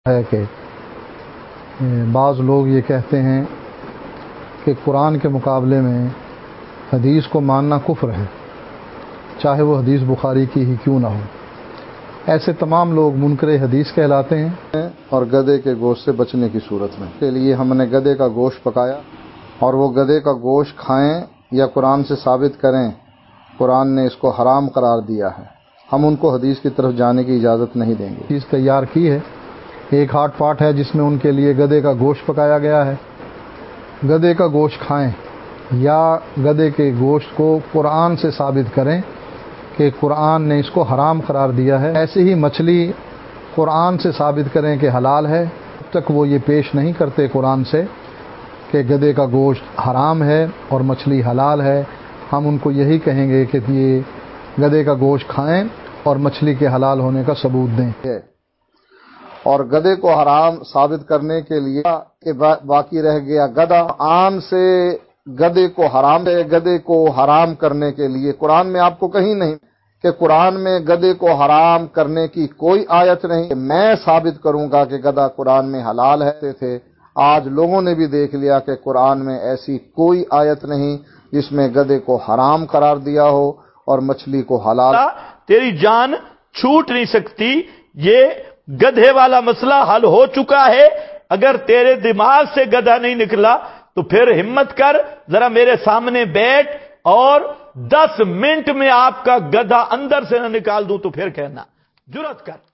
ہے کہ بعض لوگ یہ کہتے ہیں کہ قرآن کے مقابلے میں حدیث کو ماننا کفر ہے، چاہے وہ حدیث بخاری کی ہی کیوں نہ ہو۔ ایسے تمام لوگ منکر حدیث کہلاتے ہیں۔ اور گدھے کے گوشت سے بچنے کی صورت میں کے لیے ہم نے گدھے کا گوشت پکایا اور وہ گدھے کا گوشت کھائیں یا قرآن سے ثابت کریں قرآن نے اس کو حرام قرار دیا ہے، ہم ان کو حدیث کی طرف جانے کی اجازت نہیں دیں گے۔ چیز تیار کی ہے، ایک ہاٹ پاٹ ہے جس میں ان کے لیے گدھے کا گوشت پکایا گیا ہے۔ گدھے کا گوشت کھائیں یا گدھے کے گوشت کو قرآن سے ثابت کریں کہ قرآن نے اس کو حرام قرار دیا ہے۔ ایسے ہی مچھلی قرآن سے ثابت کریں کہ حلال ہے، اب تک وہ یہ پیش نہیں کرتے قرآن سے کہ گدھے کا گوشت حرام ہے اور مچھلی حلال ہے، ہم ان کو یہی کہیں گے کہ یہ گدھے کا گوشت کھائیں اور مچھلی کے حلال ہونے کا ثبوت دیں۔ اور گدھے کو حرام ثابت کرنے کے لیے کہ باقی رہ گیا گدھا، قرآن سے گدھے کو حرام کرنے کے لیے قرآن میں آپ کو کہیں نہیں کہ قرآن میں گدھے کو حرام کرنے کی کوئی آیت نہیں۔ میں ثابت کروں گا کہ گدھا قرآن میں حلال ہے۔ آج لوگوں نے بھی دیکھ لیا کہ قرآن میں ایسی کوئی آیت نہیں جس میں گدھے کو حرام قرار دیا ہو اور مچھلی کو حلال۔ تیری جان چھوٹ نہیں سکتی، یہ گدھے والا مسئلہ حل ہو چکا ہے۔ اگر تیرے دماغ سے گدھا نہیں نکلا تو پھر ہمت کر، ذرا میرے سامنے بیٹھ اور 10 منٹ میں آپ کا گدھا اندر سے نہ نکال دوں تو پھر کہنا، جرات کر۔